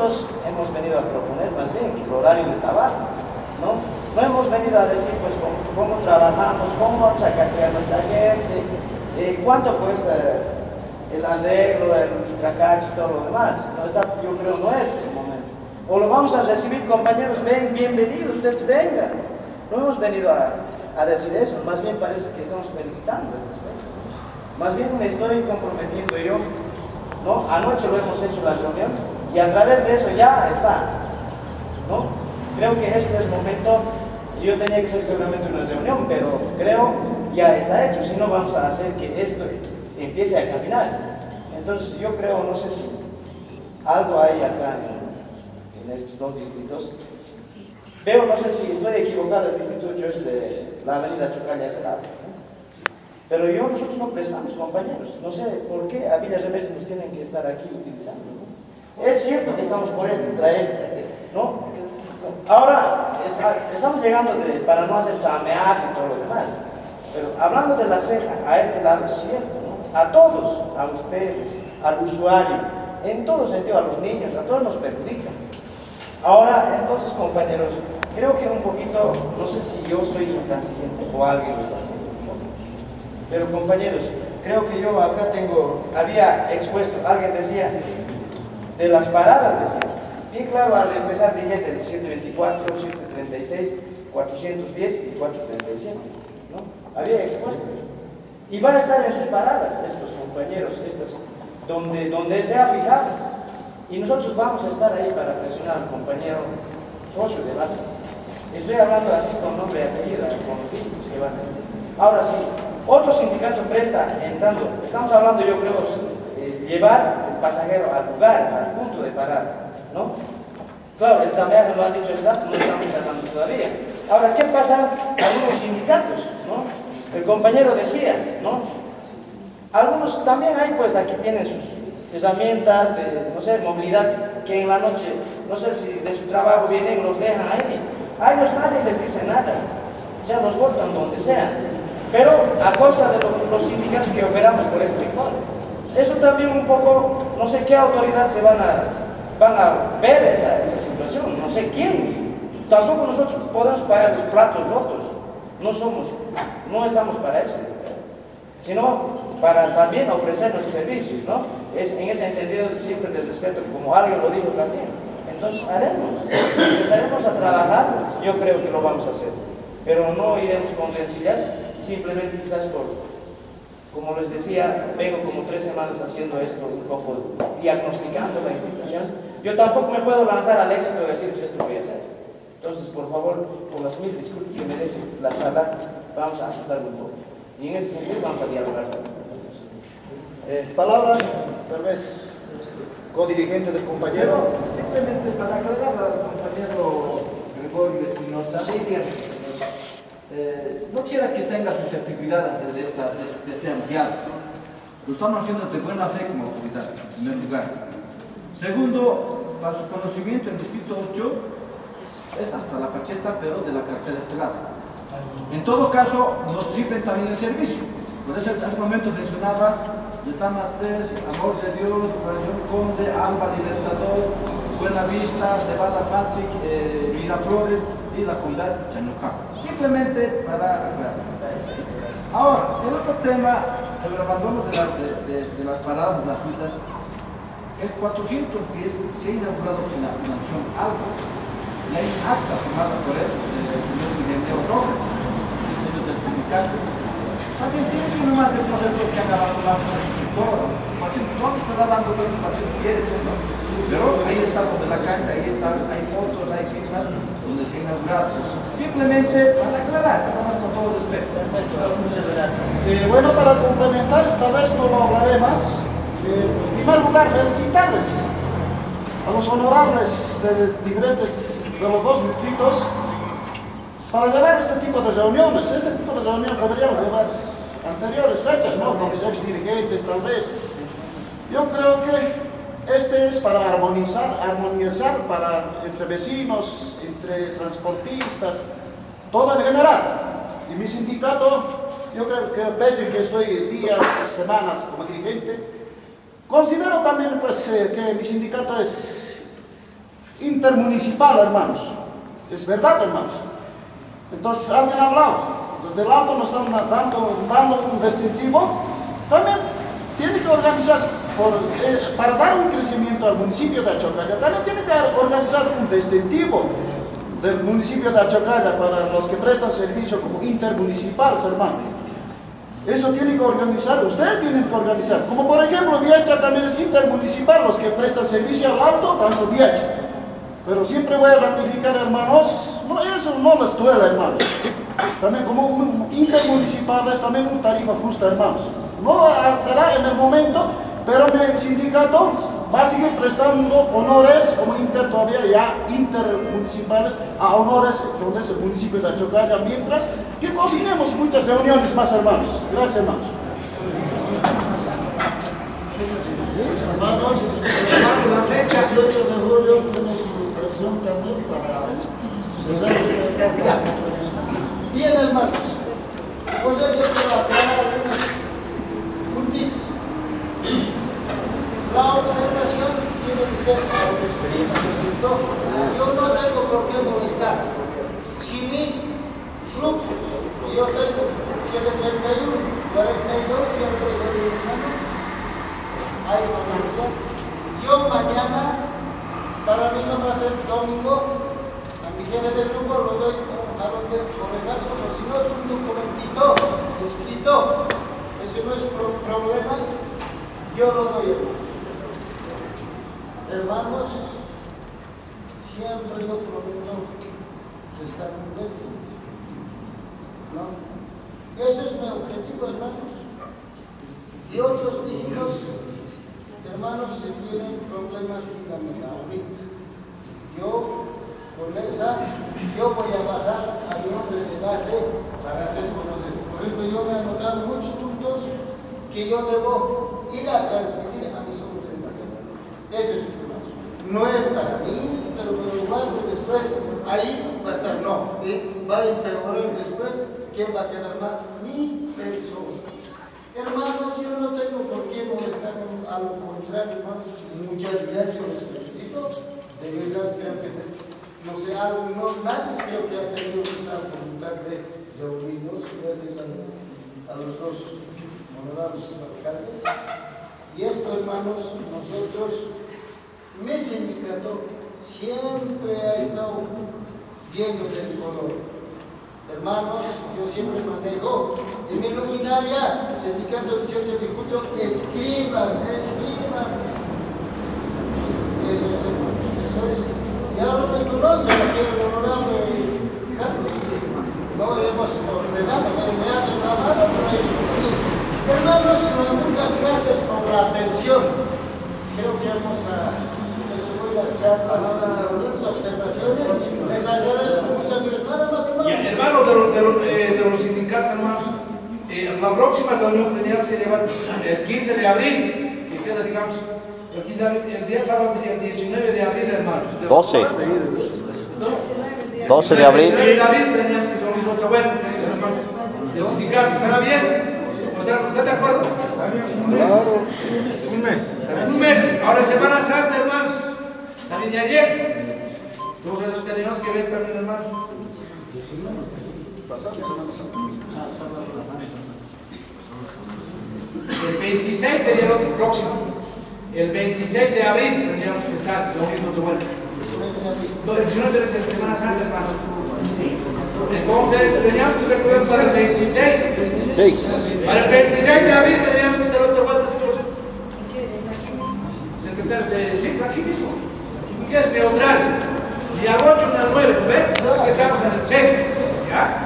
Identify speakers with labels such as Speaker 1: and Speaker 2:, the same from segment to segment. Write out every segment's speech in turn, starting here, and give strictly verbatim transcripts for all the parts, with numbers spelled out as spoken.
Speaker 1: nosotros hemos venido a proponer más bien el horario de trabajo, ¿no? No hemos venido a decir pues cómo, cómo trabajamos, cómo vamos a castigar a nuestra gente, eh, cuánto cuesta el arreglo, el tracacho y todo lo demás. No está, yo creo no es el momento. O lo vamos a recibir, compañeros, ven, bienvenidos, ustedes vengan. No hemos venido a, a decir eso, más bien parece que estamos felicitando a este aspecto. Más bien me estoy comprometiendo yo, ¿no? Anoche lo hemos hecho la reunión y a través de eso ya está, ¿no? Creo que este es el momento, yo tenía que ser seguramente una reunión, pero creo ya está hecho, si no vamos a hacer que esto empiece a caminar. Entonces yo creo, no sé si algo hay acá en, en estos dos distritos. Veo, no sé si estoy equivocado, el distrito ocho es de la avenida Chocalla ese lado, ¿no? Pero yo, nosotros no prestamos, compañeros. No sé por qué a Villa Remedios nos tienen que estar aquí utilizando, ¿no? Es cierto que estamos por este traer, ¿no? Ahora, está, estamos llegando de, para no hacer chamearse y todo lo demás. Pero hablando de la ceja, a este lado es cierto, ¿no? A todos, a ustedes, al usuario, en todo sentido, a los niños, a todos nos perjudican. Ahora, entonces, compañeros, creo que un poquito, no sé si yo soy intransigente o alguien lo está haciendo. Pero compañeros, creo que yo acá tengo, había expuesto, alguien decía, de las paradas, decía, bien claro, al empezar dije del ciento veinticuatro, ciento treinta y seis, cuatrocientos diez y cuatrocientos treinta y siete, ¿no? Había expuesto. Y van a estar en sus paradas, estos compañeros, estas, donde, donde se ha fijado. Y nosotros vamos a estar ahí para presionar al compañero socio de base. Estoy hablando así con nombre y apellido, con los dígitos que van a. Ahora sí. Otro sindicato presta entrando, estamos hablando yo creo, eh, llevar el pasajero al lugar, al punto de parada, ¿no? Claro, el chameaje lo han dicho exacto, no estamos hablando todavía. Ahora, ¿qué pasa algunos sindicatos, no? El compañero decía, ¿no? Algunos también hay, pues aquí tienen sus herramientas de, no sé, movilidad, que en la noche, no sé si de su trabajo vienen, los dejan ahí. A ellos nadie les dice nada, o sea, los botan donde sea. Pero a costa de los, los sindicatos que operamos por este sector. Eso también un poco, no sé qué autoridad se van a, van a ver esa, esa situación, no sé quién. Tampoco nosotros podemos pagar los platos rotos, no somos, no estamos para eso, sino para también ofrecer nuestros servicios, ¿no? Es en ese entendido siempre del respeto, como alguien lo dijo también. Entonces haremos, empezaremos a trabajar, yo creo que lo vamos a hacer. Pero no iremos con rencillas, simplemente quizás por, como les decía, vengo como tres semanas haciendo esto, un poco diagnosticando la institución. Yo tampoco me puedo lanzar al éxito de decir, pues esto voy a hacer. Entonces, por favor, con las mil disculpas que merece la sala, vamos a ajustarlo un poco. Y en ese sentido vamos a dialogar.
Speaker 2: Eh, palabra, tal vez, codirigente del compañero.
Speaker 3: Pero, simplemente para aclarar al compañero Gregorio Espinosa.
Speaker 1: Sí, dígame.
Speaker 3: Eh, no quiera que tenga susceptibilidades desde, esta, desde este ampliado. Lo estamos haciendo de buena fe como autoridad, en primer lugar. Segundo, para su conocimiento, el distrito ocho es hasta la Pacheta, pero de la carretera estelar. En todo caso, nos sirven también el servicio. Por eso hace un momento mencionaba Retamas tres, Amor de Dios, Operación Conde, Alba Libertador, Buena Vista, Nevada Fatic, eh, Miraflores y la comunidad Chañocá. Simplemente para aclarar. Ahora, el otro tema, el abandono de las, de, de, de las paradas de las rutas, el cuatrocientos diez se ha inaugurado sin la nación algo. Y hay un acta firmada por él, el señor Miguel Robles, el señor del sindicato. También tiene uno más de procesos que han abandonado ese sector. Todo se va dando con el cuatrocientos diez, ¿no? Pero ahí está donde la cancha, ahí está, hay fotos, hay firmas donde se ha inaugurado. Simplemente para aclarar, nada más con todo respeto.
Speaker 1: Perfecto, muchas gracias.
Speaker 2: Eh, bueno, para complementar, tal vez no lo hablaré más. Eh, en primer lugar, felicitarles a los honorables de diferentes de los dos distritos para llevar este tipo de reuniones. Este tipo de reuniones deberíamos llevar anteriores fechas, ¿no? Con mis ex dirigentes, tal vez. Yo creo que este es para armonizar, armonizar para, entre vecinos, entre transportistas, todo en general. Y mi sindicato, yo creo que pese que estoy días, semanas como dirigente, considero también pues, eh, que mi sindicato es intermunicipal, hermanos. Es verdad, hermanos. Entonces, alguien ha hablado. Desde el alto nos están dando, dando un distintivo. También tiene que organizarse por, eh, para dar un crecimiento al municipio de Achocalla. También tiene que organizarse un distintivo del municipio de Achocalla para los que prestan servicio como intermunicipales, hermano. Eso tiene que organizar, ustedes tienen que organizar. Como por ejemplo, Viacha también es intermunicipal, los que prestan servicio al alto, tanto Viacha. Pero siempre voy a ratificar, hermanos, no, eso no les duele, hermanos. También como intermunicipales, también una tarifa justa, hermanos. No será en el momento, pero el sindicato va a seguir prestando honores como inter todavía ya intermunicipales a honores con ese municipio de Achocalla, mientras que cocinemos muchas reuniones más, hermanos. Gracias, hermanos.
Speaker 4: Hermanos, la fecha dieciocho de julio tiene su versión también para cerrar esta etapa.
Speaker 1: Bien, hermanos, pues yo quiero aclarar algunos puntitos. La observación tiene que ser autoritativa, ¿no es cierto? Yo no tengo por qué molestar. Si mis fluxos que yo tengo, ciento treinta y uno, cuarenta y dos, ciento treinta hay ganancias. Yo mañana, para mí no va a ser domingo, a mi jefe del grupo lo doy a lo que por el caso, pero si no es un documentito escrito, ese no es pro problema, yo lo doy, hermanos. Hermanos, siempre yo prometo estar convencidos, ¿no? Ese es mi objetivo, hermanos. Y otros dígitos, hermanos, si tienen problemas, díganme ahorita. Yo, con esa, yo voy a bajar a mi hombre de base para hacer conocer. Por ejemplo, yo me he anotado muchos puntos que yo debo ir a transmitir a mis hombres de base. Ese es un tema. No es para mí, pero por igual después ahí va a estar, no, va a empeorar después. ¿Quién va a quedar más? Mi persona. Hermanos, yo no tengo por qué molestar, a lo contrario, hermanos, muchas gracias, les felicito. De verdad, creo que, no sé, algo, no, nadie creo que ha tenido esa voluntad de reunirnos, gracias a, a los dos honorables alcaldes. Y esto, hermanos, nosotros, mi sindicato siempre ha estado viendo del color. Hermanos, yo siempre manejo en mi luminaria, sindicato dieciocho de julio, escriban, escriban. Eso es, hermanos, eso es. Ya lo desconocen aquí el honorable Carlos. No hemos ordenado, me han grabado por ahí. Hermanos, muchas gracias por la atención. Creo que hemos hecho buenas charlas, unas observaciones. Les agradezco muchas gracias. Nada más, hermanos.
Speaker 5: Y, hermanos de los, de, los, eh, de los sindicatos, hermanos, eh, la próxima reunión teníamos que llevar el quince de abril, que queda, digamos, el quince de abril, el día sábado sería el diecinueve de abril, hermanos.
Speaker 6: doce. doce de abril.
Speaker 5: doce de abril teníamos que reunir otra vuelta, queridos hermanos, del sindicato. ¿Está bien? O sea, ¿estás de acuerdo?
Speaker 6: Claro.
Speaker 5: Un mes. Un mes. Ahora Semana Santa, hermanos. También de ayer. Todos esos tenemos que ver también, hermanos. El veintiséis sería el otro próximo. El veintiséis de abril tendríamos que estar reunidos otra vuelta. El diecinueve de la Semana Santa, hermanos. Entonces, teníamos que recordar para el veintiséis.
Speaker 6: seis.
Speaker 5: Para el veintiséis de abril tendríamos que estar ocho vueltas con los secretarios de... Sí, aquí mismo. Que es neutral. Y al ocho y al nueve, ¿no ven? Que estamos en el centro. ¿Ya?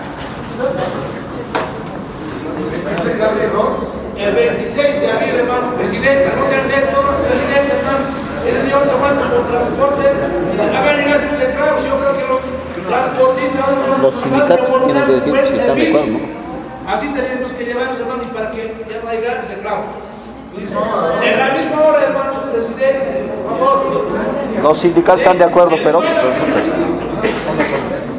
Speaker 5: El veintiséis de abril, hermanos, presidencia. No quieren ser todos presidentes, hermanos. El día ocho vueltas por transportes. Hagan llegar sus esclavos. Yo creo que los transportistas...
Speaker 6: Los sindicatos tienen que decir si están de acuerdo, ¿no?
Speaker 5: Así tenemos que llevarlos, hermanos, y para que ya no haya esclavos. En la misma hora, hermanos, presidente, por favor.
Speaker 6: Los sindicatos están de acuerdo, pero...